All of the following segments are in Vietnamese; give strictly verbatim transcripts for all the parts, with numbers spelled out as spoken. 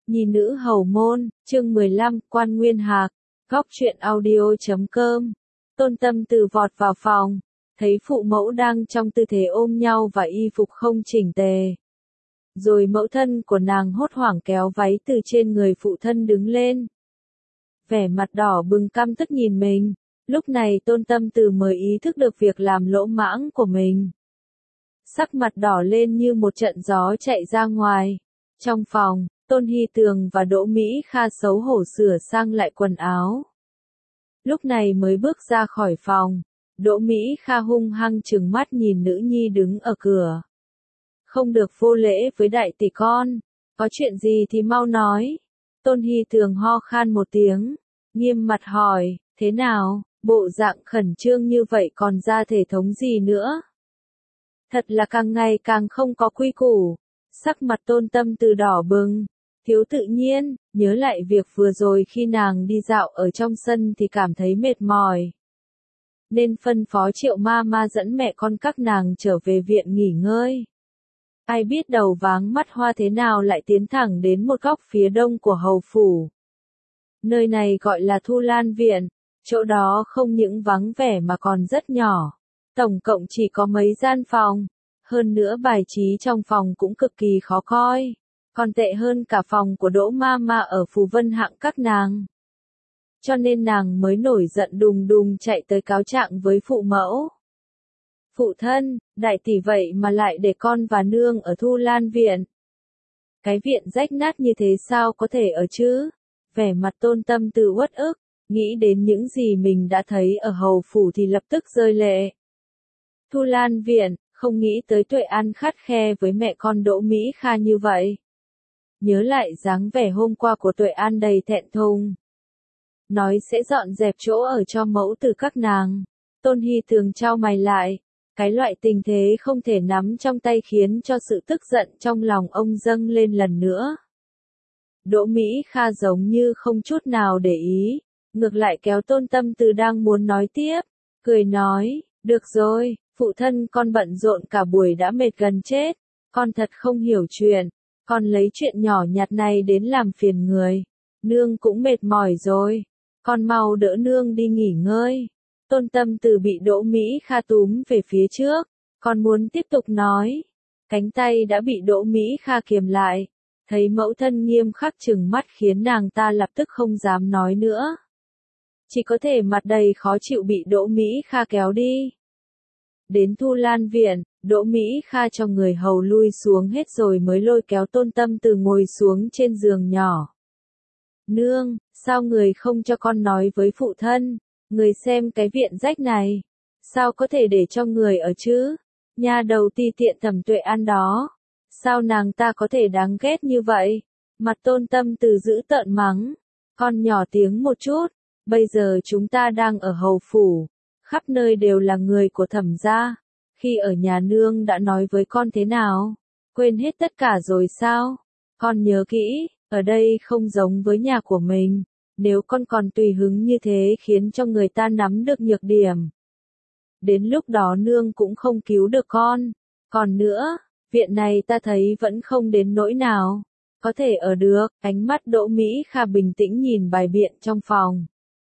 Nhi nữ hầu môn, chương mười lăm, Quan Nguyên Hạc, góc truyện audio chấm com. Tôn Tâm Từ vọt vào phòng, thấy phụ mẫu đang trong tư thế ôm nhau và y phục không chỉnh tề. Rồi mẫu thân của nàng hốt hoảng kéo váy từ trên người phụ thân đứng lên. Vẻ mặt đỏ bừng căm tức nhìn mình, lúc này Tôn Tâm Từ mới ý thức được việc làm lỗ mãng của mình. Sắc mặt đỏ lên như một trận gió chạy ra ngoài. Trong phòng, Tôn Hy Tường và Đỗ Mỹ Kha xấu hổ sửa sang lại quần áo. Lúc này mới bước ra khỏi phòng, Đỗ Mỹ Kha hung hăng trừng mắt nhìn nữ nhi đứng ở cửa. Không được vô lễ với đại tỷ con, có chuyện gì thì mau nói. Tôn Hy Tường ho khan một tiếng, nghiêm mặt hỏi, thế nào, bộ dạng khẩn trương như vậy còn ra thể thống gì nữa? Thật là càng ngày càng không có quy củ. Sắc mặt Tôn Tâm Từ đỏ bừng, thiếu tự nhiên, nhớ lại việc vừa rồi khi nàng đi dạo ở trong sân thì cảm thấy mệt mỏi. Nên phân phó Triệu ma ma dẫn mẹ con các nàng trở về viện nghỉ ngơi. Ai biết đầu váng mắt hoa thế nào lại tiến thẳng đến một góc phía đông của hầu phủ. Nơi này gọi là Thu Lan Viện, chỗ đó không những vắng vẻ mà còn rất nhỏ. Tổng cộng chỉ có mấy gian phòng. Hơn nữa bài trí trong phòng cũng cực kỳ khó coi, còn tệ hơn cả phòng của Đỗ ma ma ở Phù Vân Hạng các nàng. Cho nên nàng mới nổi giận đùng đùng chạy tới cáo trạng với phụ mẫu. Phụ thân, đại tỷ vậy mà lại để con và nương ở Thu Lan Viện. Cái viện rách nát như thế sao có thể ở chứ? Vẻ mặt Tôn Tâm Từ uất ức, nghĩ đến những gì mình đã thấy ở hầu phủ thì lập tức rơi lệ. Thu Lan Viện, không nghĩ tới Tuệ An khắt khe với mẹ con Đỗ Mỹ Kha như vậy. Nhớ lại dáng vẻ hôm qua của Tuệ An đầy thẹn thùng. Nói sẽ dọn dẹp chỗ ở cho mẫu từ các nàng. Tôn Hy Tường trao mày lại. Cái loại tình thế không thể nắm trong tay khiến cho sự tức giận trong lòng ông dâng lên lần nữa. Đỗ Mỹ Kha giống như không chút nào để ý, ngược lại kéo Tôn Tâm Từ đang muốn nói tiếp, cười nói, được rồi. Phụ thân con bận rộn cả buổi đã mệt gần chết, con thật không hiểu chuyện, con lấy chuyện nhỏ nhặt này đến làm phiền người. Nương cũng mệt mỏi rồi, con mau đỡ nương đi nghỉ ngơi. Tôn Tâm Từ bị Đỗ Mỹ Kha túm về phía trước, con muốn tiếp tục nói. Cánh tay đã bị Đỗ Mỹ Kha kiềm lại, thấy mẫu thân nghiêm khắc trừng mắt khiến nàng ta lập tức không dám nói nữa. Chỉ có thể mặt đầy khó chịu bị Đỗ Mỹ Kha kéo đi. Đến Thu Lan Viện, Đỗ Mỹ Kha cho người hầu lui xuống hết rồi mới lôi kéo Tôn Tâm Từ ngồi xuống trên giường nhỏ. Nương, sao người không cho con nói với phụ thân, người xem cái viện rách này, sao có thể để cho người ở chứ? Nha đầu ti tiện Thẩm Tuệ An đó, sao nàng ta có thể đáng ghét như vậy? Mặt Tôn Tâm Từ dữ tợn mắng, con nhỏ tiếng một chút, bây giờ chúng ta đang ở hầu phủ. Khắp nơi đều là người của Thẩm gia. Khi ở nhà nương đã nói với con thế nào? Quên hết tất cả rồi sao? Con nhớ kỹ, ở đây không giống với nhà của mình. Nếu con còn tùy hứng như thế khiến cho người ta nắm được nhược điểm. Đến lúc đó nương cũng không cứu được con. Còn nữa, viện này ta thấy vẫn không đến nỗi nào. Có thể ở được, ánh mắt Đỗ Mỹ Kha bình tĩnh nhìn bài biện trong phòng.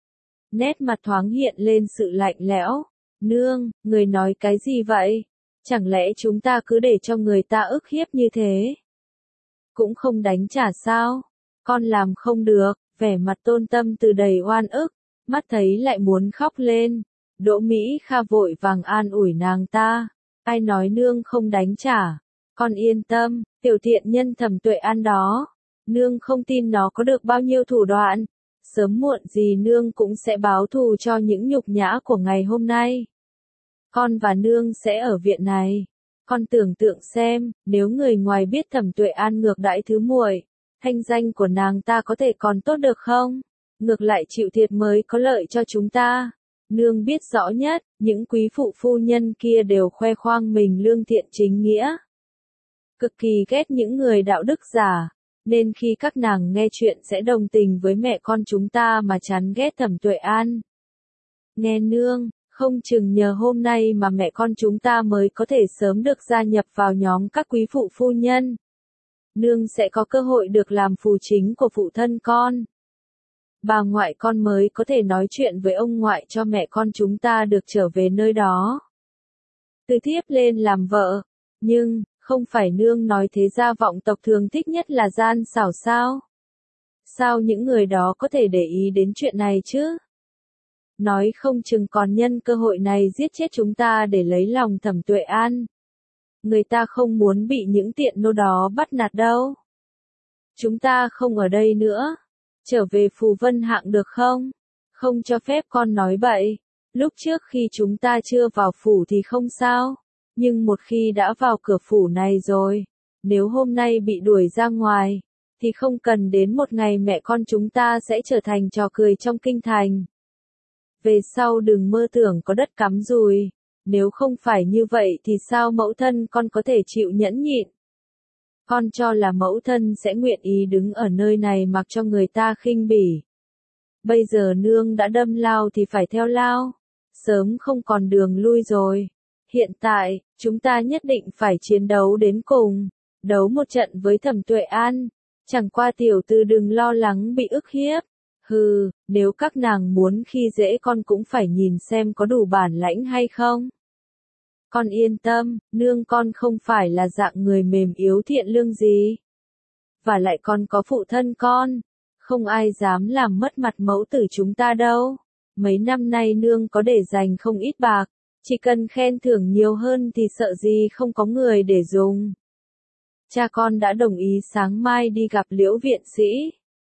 Nét mặt thoáng hiện lên sự lạnh lẽo. Nương, người nói cái gì vậy? Chẳng lẽ chúng ta cứ để cho người ta ức hiếp như thế? Cũng không đánh trả sao? Con làm không được, vẻ mặt Tôn Tâm Từ đầy oan ức, mắt thấy lại muốn khóc lên. Đỗ Mỹ Kha vội vàng an ủi nàng ta. Ai nói nương không đánh trả? Con yên tâm, tiểu thiện nhân Thẩm Tuệ An đó. Nương không tin nó có được bao nhiêu thủ đoạn. Sớm muộn gì nương cũng sẽ báo thù cho những nhục nhã của ngày hôm nay. Con và nương sẽ ở viện này. Con tưởng tượng xem, nếu người ngoài biết Thẩm Tuệ An ngược đãi thứ muội, thanh danh của nàng ta có thể còn tốt được không? Ngược lại chịu thiệt mới có lợi cho chúng ta. Nương biết rõ nhất, những quý phụ phu nhân kia đều khoe khoang mình lương thiện chính nghĩa. Cực kỳ ghét những người đạo đức giả. Nên khi các nàng nghe chuyện sẽ đồng tình với mẹ con chúng ta mà chán ghét Thẩm Tuệ An. Nghe nương, không chừng nhờ hôm nay mà mẹ con chúng ta mới có thể sớm được gia nhập vào nhóm các quý phụ phu nhân. nương sẽ có cơ hội được làm phù chính của phụ thân con. Bà ngoại con mới có thể nói chuyện với ông ngoại cho mẹ con chúng ta được trở về nơi đó. Từ thiếp lên làm vợ, nhưng, không phải nương nói thế gia vọng tộc thường thích nhất là gian xảo sao? Sao những người đó có thể để ý đến chuyện này chứ? Nói không chừng còn nhân cơ hội này giết chết chúng ta để lấy lòng Thẩm Tuệ An. Người ta không muốn bị những tiện nô đó bắt nạt đâu. Chúng ta không ở đây nữa. Trở về Phù Vân Hạng được không? Không cho phép con nói bậy. Lúc trước khi chúng ta chưa vào phủ thì không sao. Nhưng một khi đã vào cửa phủ này rồi, nếu hôm nay bị đuổi ra ngoài, thì không cần đến một ngày mẹ con chúng ta sẽ trở thành trò cười trong kinh thành. Về sau đừng mơ tưởng có đất cắm dùi. Nếu không phải như vậy thì sao mẫu thân con có thể chịu nhẫn nhịn? Con cho là mẫu thân sẽ nguyện ý đứng ở nơi này mặc cho người ta khinh bỉ. Bây giờ nương đã đâm lao thì phải theo lao. Sớm không còn đường lui rồi. Hiện tại, chúng ta nhất định phải chiến đấu đến cùng. Đấu một trận với Thẩm Tuệ An. Chẳng qua tiểu tư đừng lo lắng bị ức hiếp. Hừ, nếu các nàng muốn khi dễ con cũng phải nhìn xem có đủ bản lãnh hay không. Con yên tâm, nương con không phải là dạng người mềm yếu thiện lương gì. Và lại con có phụ thân con. Không ai dám làm mất mặt mẫu tử chúng ta đâu. Mấy năm nay nương có để dành không ít bạc. Chỉ cần khen thưởng nhiều hơn thì sợ gì không có người để dùng. Cha con đã đồng ý sáng mai đi gặp Liễu viện sĩ.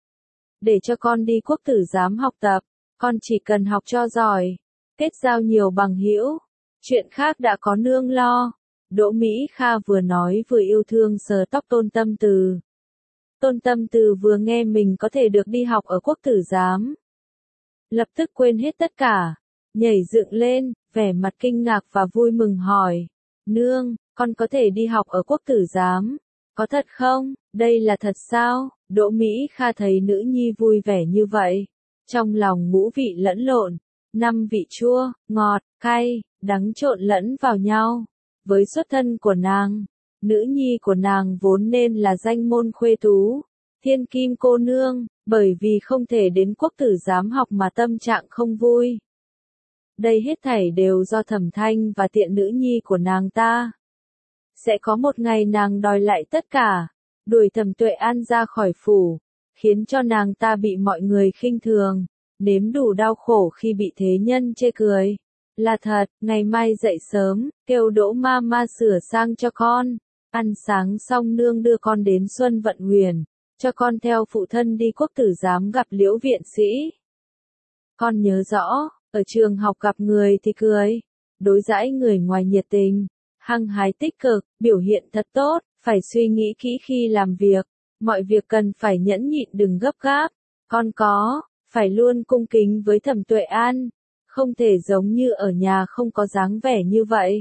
Để cho con đi quốc tử giám học tập. Con chỉ cần học cho giỏi. Kết giao nhiều bằng hữu. Chuyện khác đã có nương lo. Đỗ Mỹ Kha vừa nói vừa yêu thương sờ tóc Tôn Tâm Từ. Tôn Tâm Từ vừa nghe mình có thể được đi học ở quốc tử giám. Lập tức quên hết tất cả. Nhảy dựng lên, vẻ mặt kinh ngạc và vui mừng hỏi. Nương, con có thể đi học ở quốc tử giám. Có thật không? Đây là thật sao? Đỗ Mỹ Kha thấy nữ nhi vui vẻ như vậy. Trong lòng ngũ vị lẫn lộn. Năm vị chua, ngọt, cay, đắng trộn lẫn vào nhau. Với xuất thân của nàng, nữ nhi của nàng vốn nên là danh môn khuê tú, thiên kim cô nương, bởi vì không thể đến quốc tử giám học mà tâm trạng không vui. Đây hết thảy đều do Thẩm Thanh và tiện nữ nhi của nàng ta. Sẽ có một ngày nàng đòi lại tất cả, đuổi Thẩm Tuệ An ra khỏi phủ, khiến cho nàng ta bị mọi người khinh thường, nếm đủ đau khổ khi bị thế nhân chê cười. Là thật, ngày mai dậy sớm, kêu Đỗ ma ma sửa sang cho con. Ăn sáng xong nương đưa con đến Xuân Vận Huyền, cho con theo phụ thân đi quốc tử giám gặp Liễu viện sĩ. Con nhớ rõ, ở trường học gặp người thì cười, đối đãi người ngoài nhiệt tình, hăng hái tích cực, biểu hiện thật tốt, phải suy nghĩ kỹ khi làm việc, mọi việc cần phải nhẫn nhịn đừng gấp gáp. Con có, phải luôn cung kính với Thẩm Tuệ An. Không thể giống như ở nhà không có dáng vẻ như vậy.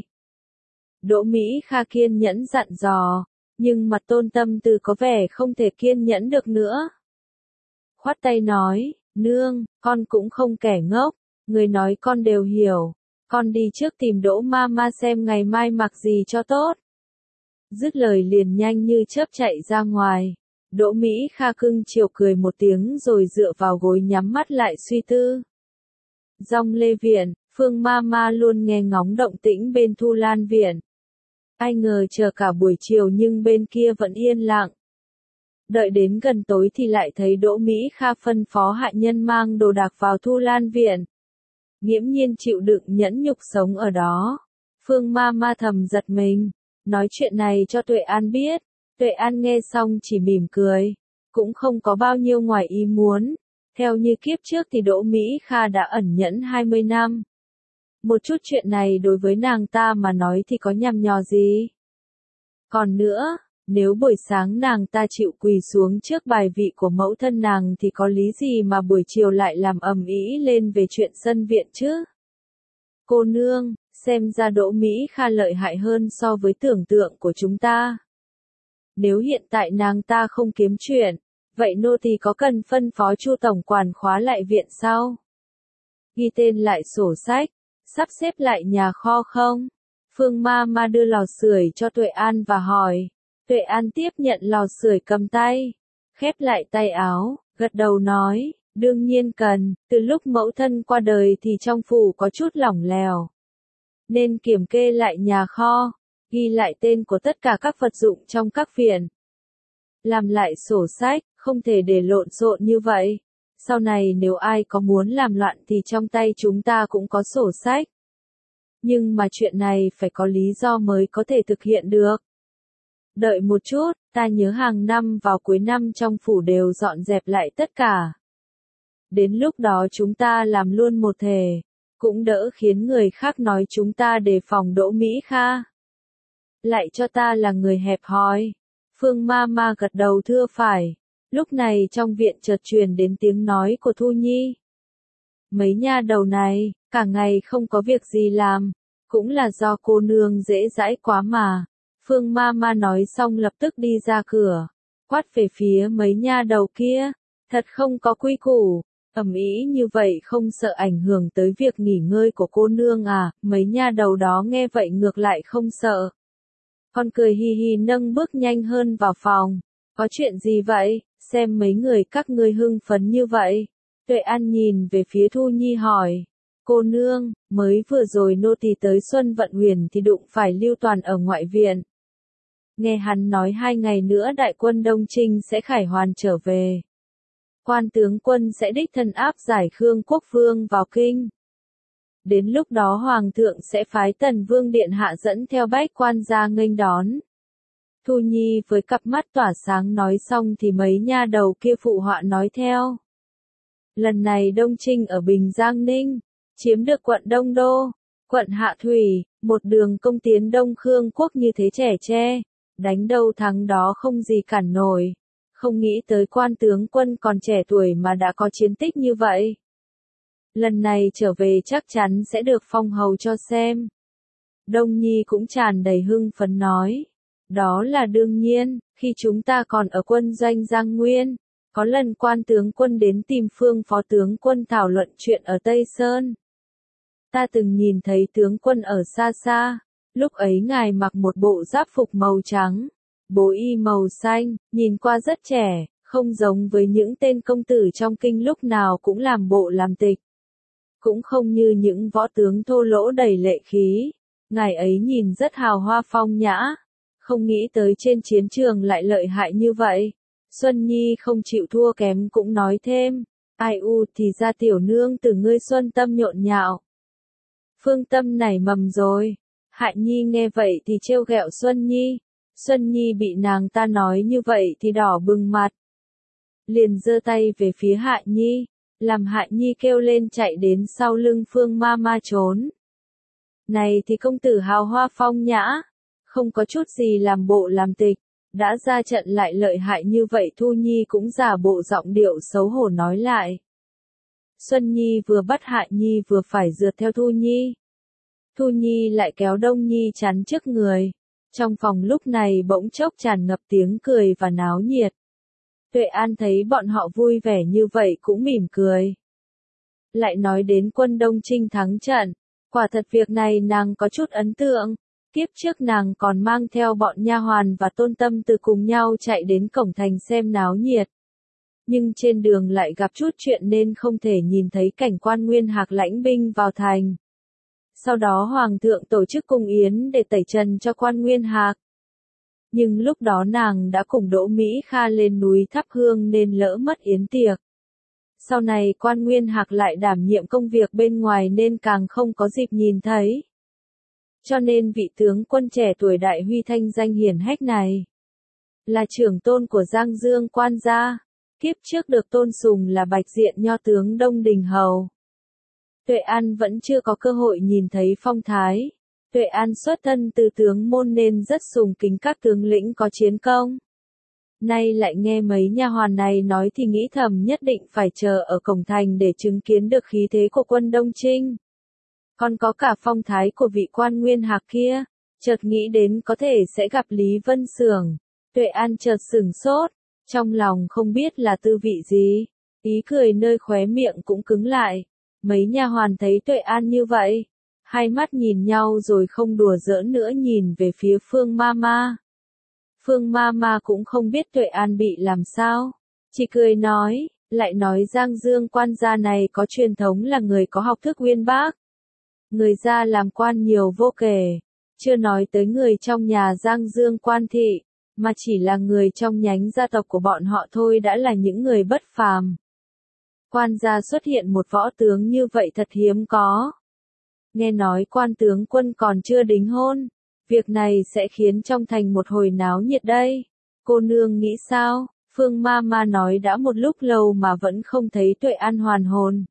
Đỗ Mỹ Kha kiên nhẫn dặn dò, nhưng mặt Tôn Tâm Từ có vẻ không thể kiên nhẫn được nữa. Khoát tay nói, nương, con cũng không kẻ ngốc, người nói con đều hiểu, con đi trước tìm Đỗ ma ma xem ngày mai mặc gì cho tốt. Dứt lời liền nhanh như chớp chạy ra ngoài. Đỗ Mỹ Kha cưng chiều cười một tiếng rồi dựa vào gối nhắm mắt lại suy tư. Dòng Lê Viện, Phương ma ma luôn nghe ngóng động tĩnh bên Thu Lan Viện. Ai ngờ chờ cả buổi chiều nhưng bên kia vẫn yên lặng. Đợi đến gần tối thì lại thấy Đỗ Mỹ Kha phân phó hạ nhân mang đồ đạc vào Thu Lan Viện. Nghiễm nhiên chịu đựng nhẫn nhục sống ở đó. Phương ma ma thầm giật mình, nói chuyện này cho Tuệ An biết. Tuệ An nghe xong chỉ mỉm cười, cũng không có bao nhiêu ngoài ý muốn. Theo như kiếp trước thì Đỗ Mỹ Kha đã ẩn nhẫn hai mươi năm. Một chút chuyện này đối với nàng ta mà nói thì có nhằm nhò gì. Còn nữa, nếu buổi sáng nàng ta chịu quỳ xuống trước bài vị của mẫu thân nàng thì có lý gì mà buổi chiều lại làm ầm ĩ lên về chuyện sân viện chứ? Cô nương, xem ra Đỗ Mỹ Kha lợi hại hơn so với tưởng tượng của chúng ta. Nếu hiện tại nàng ta không kiếm chuyện, vậy nô tỳ có cần phân phó Chu tổng quản khóa lại viện sao? Ghi tên lại sổ sách, sắp xếp lại nhà kho không? Phương ma ma đưa lò sưởi cho Tuệ An và hỏi, Tuệ An tiếp nhận lò sưởi cầm tay, khép lại tay áo, gật đầu nói, đương nhiên cần, từ lúc mẫu thân qua đời thì trong phủ có chút lỏng lẻo. Nên kiểm kê lại nhà kho, ghi lại tên của tất cả các vật dụng trong các viện. Làm lại sổ sách, không thể để lộn xộn như vậy. Sau này nếu ai có muốn làm loạn thì trong tay chúng ta cũng có sổ sách. Nhưng mà chuyện này phải có lý do mới có thể thực hiện được. Đợi một chút, ta nhớ hàng năm vào cuối năm trong phủ đều dọn dẹp lại tất cả. Đến lúc đó chúng ta làm luôn một thể, cũng đỡ khiến người khác nói chúng ta đề phòng Đỗ Mỹ Kha. Lại cho ta là người hẹp hòi. Phương ma ma gật đầu thưa phải. Lúc này trong viện chợt truyền đến tiếng nói của Thu Nhi. Mấy nha đầu này, cả ngày không có việc gì làm, cũng là do cô nương dễ dãi quá mà. Phương ma ma nói xong lập tức đi ra cửa, quát về phía mấy nha đầu kia, thật không có quy củ, ầm ĩ như vậy không sợ ảnh hưởng tới việc nghỉ ngơi của cô nương à, mấy nha đầu đó nghe vậy ngược lại không sợ. Con cười hi hi nâng bước nhanh hơn vào phòng, có chuyện gì vậy, xem mấy người các ngươi hưng phấn như vậy. Tuệ An nhìn về phía Thu Nhi hỏi, cô nương, mới vừa rồi nô tỳ tới Xuân Vận Huyền thì đụng phải Lưu Toàn ở ngoại viện. Nghe hắn nói hai ngày nữa đại quân Đông Trinh sẽ khải hoàn trở về. Quan tướng quân sẽ đích thân áp giải Khương Quốc Vương vào kinh. Đến lúc đó Hoàng thượng sẽ phái Tần Vương Điện Hạ dẫn theo bách quan ra nghênh đón. Thu Nhi với cặp mắt tỏa sáng nói xong thì mấy nha đầu kia phụ họa nói theo. Lần này Đông Trinh ở Bình Giang Ninh, chiếm được quận Đông Đô, quận Hạ Thủy, một đường công tiến Đông Khương Quốc như thế trẻ tre, đánh đâu thắng đó không gì cản nổi. Không nghĩ tới quan tướng quân còn trẻ tuổi mà đã có chiến tích như vậy. Lần này trở về chắc chắn sẽ được phong hầu cho xem. Đông Nhi cũng tràn đầy hưng phấn nói. Đó là đương nhiên, khi chúng ta còn ở quân doanh Giang Nguyên, có lần quan tướng quân đến tìm Phương phó tướng quân thảo luận chuyện ở Tây Sơn. Ta từng nhìn thấy tướng quân ở xa xa, lúc ấy ngài mặc một bộ giáp phục màu trắng, bố y màu xanh, nhìn qua rất trẻ, không giống với những tên công tử trong kinh lúc nào cũng làm bộ làm tịch. Cũng không như những võ tướng thô lỗ đầy lệ khí, ngài ấy nhìn rất hào hoa phong nhã, không nghĩ tới trên chiến trường lại lợi hại như vậy. Xuân Nhi không chịu thua kém cũng nói thêm, ai u thì ra tiểu nương từ ngươi Xuân Tâm nhộn nhạo. Phương Tâm nảy mầm rồi. Hại Nhi nghe vậy thì trêu ghẹo Xuân Nhi. Xuân Nhi bị nàng ta nói như vậy thì đỏ bừng mặt. Liền giơ tay về phía Hại Nhi, làm Hại Nhi kêu lên chạy đến sau lưng Phương ma ma trốn. Này thì công tử hào hoa phong nhã, không có chút gì làm bộ làm tịch, đã ra trận lại lợi hại như vậy. Thu Nhi cũng giả bộ giọng điệu xấu hổ nói lại. Xuân Nhi vừa bắt Hại Nhi vừa phải rượt theo Thu Nhi. Thu Nhi lại kéo Đông Nhi chắn trước người. Trong phòng lúc này bỗng chốc tràn ngập tiếng cười và náo nhiệt. Tuệ An thấy bọn họ vui vẻ như vậy cũng mỉm cười. Lại nói đến quân Đông Trinh thắng trận, quả thật việc này nàng có chút ấn tượng. Kiếp trước nàng còn mang theo bọn nha hoàn và Tôn Tâm Từ cùng nhau chạy đến cổng thành xem náo nhiệt. Nhưng trên đường lại gặp chút chuyện nên không thể nhìn thấy cảnh Quan Nguyên Hạc lãnh binh vào thành. Sau đó Hoàng thượng tổ chức cung yến để tẩy trần cho Quan Nguyên Hạc. Nhưng lúc đó nàng đã cùng Đỗ Mỹ Kha lên núi thắp hương nên lỡ mất yến tiệc. Sau này Quan Nguyên Hạc lại đảm nhiệm công việc bên ngoài nên càng không có dịp nhìn thấy. Cho nên vị tướng quân trẻ tuổi đại huy thanh danh hiển hách này là trưởng tôn của Giang Dương Quan gia, kiếp trước được tôn sùng là Bạch Diện Nho tướng Đông Đình Hầu. Tuệ An vẫn chưa có cơ hội nhìn thấy phong thái. Tuệ An xuất thân từ tướng môn nên rất sùng kính các tướng lĩnh có chiến công. Nay lại nghe mấy nha hoàn này nói thì nghĩ thầm nhất định phải chờ ở cổng thành để chứng kiến được khí thế của quân Đông Trinh. Còn có cả phong thái của vị Quan Nguyên Hạc kia, chợt nghĩ đến có thể sẽ gặp Lý Vân Xưởng. Tuệ An chợt sửng sốt, trong lòng không biết là tư vị gì, ý cười nơi khóe miệng cũng cứng lại. Mấy nha hoàn thấy Tuệ An như vậy, hai mắt nhìn nhau rồi không đùa giỡn nữa nhìn về phía Phương ma ma. Phương Mama cũng không biết Tuệ An bị làm sao. Chỉ cười nói, lại nói Giang Dương quan gia này có truyền thống là người có học thức uyên bác. Người ra làm quan nhiều vô kể, chưa nói tới người trong nhà Giang Dương quan thị, mà chỉ là người trong nhánh gia tộc của bọn họ thôi đã là những người bất phàm. Quan gia xuất hiện một võ tướng như vậy thật hiếm có. Nghe nói quan tướng quân còn chưa đính hôn, việc này sẽ khiến trong thành một hồi náo nhiệt đây. Cô nương nghĩ sao? Phương Mama nói đã một lúc lâu mà vẫn không thấy Tuệ An hoàn hồn.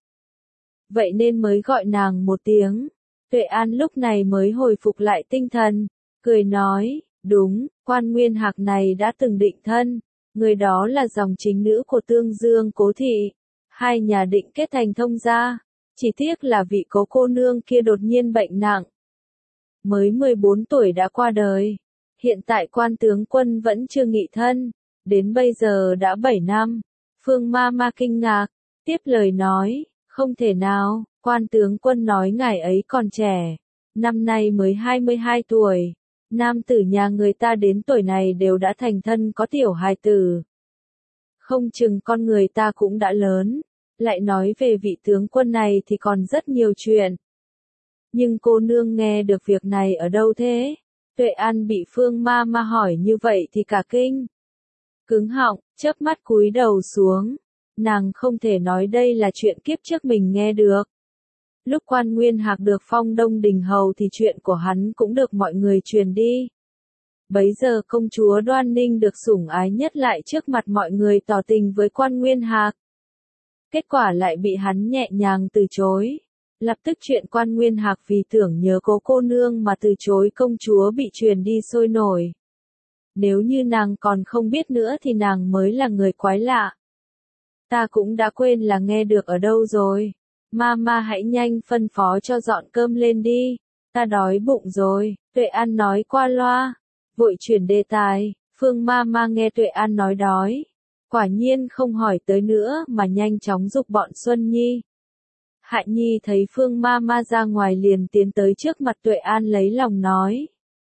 Vậy nên mới gọi nàng một tiếng. Tuệ An lúc này mới hồi phục lại tinh thần, cười nói, đúng, quan Nguyên Hạc này đã từng định thân, người đó là dòng chính nữ của Tương Dương Cố Thị, hai nhà định kết thành thông gia, chỉ tiếc là vị cố cô nương kia đột nhiên bệnh nặng. Mới mười bốn tuổi đã qua đời, hiện tại quan tướng quân vẫn chưa nghị thân, đến bây giờ đã bảy năm, Phương Mama kinh ngạc, tiếp lời nói, không thể nào. Quan tướng quân nói ngài ấy còn trẻ, năm nay mới hai mươi hai tuổi, nam tử nhà người ta đến tuổi này đều đã thành thân có tiểu hài tử. Không chừng con người ta cũng đã lớn, lại nói về vị tướng quân này thì còn rất nhiều chuyện. Nhưng cô nương nghe được việc này ở đâu thế? Tuệ An bị Phương Mama hỏi như vậy thì cả kinh. Cứng họng, chớp mắt cúi đầu xuống, nàng không thể nói đây là chuyện kiếp trước mình nghe được. Lúc quan Nguyên Hạc được phong Đông Đình Hầu thì chuyện của hắn cũng được mọi người truyền đi. Bấy giờ công chúa Đoan Ninh được sủng ái nhất lại trước mặt mọi người tỏ tình với quan Nguyên Hạc. Kết quả lại bị hắn nhẹ nhàng từ chối. Lập tức chuyện quan Nguyên Hạc vì tưởng nhớ cố cô nương mà từ chối công chúa bị truyền đi sôi nổi. Nếu như nàng còn không biết nữa thì nàng mới là người quái lạ. Ta cũng đã quên là nghe được ở đâu rồi. Mama hãy nhanh phân phó cho dọn cơm lên đi, ta đói bụng rồi, Tuệ An nói qua loa, vội chuyển đề tài, Phương Mama nghe Tuệ An nói đói, quả nhiên không hỏi tới nữa mà nhanh chóng giục bọn Xuân Nhi. Hại Nhi thấy Phương Mama ra ngoài liền tiến tới trước mặt Tuệ An lấy lòng nói.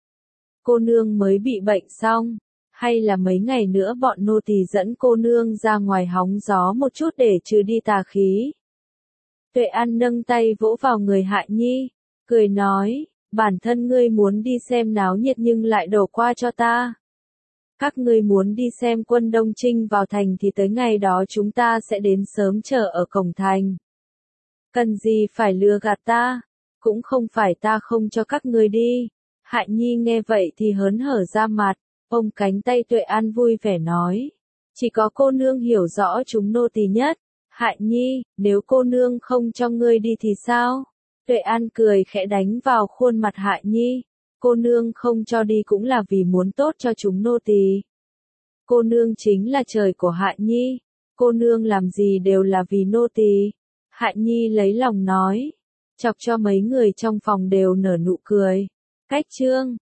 Cô nương mới bị bệnh xong, hay là mấy ngày nữa bọn nô tỳ dẫn cô nương ra ngoài hóng gió một chút để trừ đi tà khí. Tuệ An nâng tay vỗ vào người Hại Nhi, cười nói, bản thân ngươi muốn đi xem náo nhiệt nhưng lại đổ qua cho ta. Các ngươi muốn đi xem quân Đông Trinh vào thành thì tới ngày đó chúng ta sẽ đến sớm chờ ở cổng thành. Cần gì phải lừa gạt ta, cũng không phải ta không cho các ngươi đi. Hại Nhi nghe vậy thì hớn hở ra mặt, ôm cánh tay Tuệ An vui vẻ nói, chỉ có cô nương hiểu rõ chúng nô tỳ nhất. Hại Nhi, nếu cô nương không cho ngươi đi thì sao? Tuệ An cười khẽ đánh vào khuôn mặt Hại Nhi. Cô nương không cho đi cũng là vì muốn tốt cho chúng nô tỳ. Cô nương chính là trời của Hại Nhi. Cô nương làm gì đều là vì nô tỳ. Hại Nhi lấy lòng nói. Chọc cho mấy người trong phòng đều nở nụ cười. Cách chương.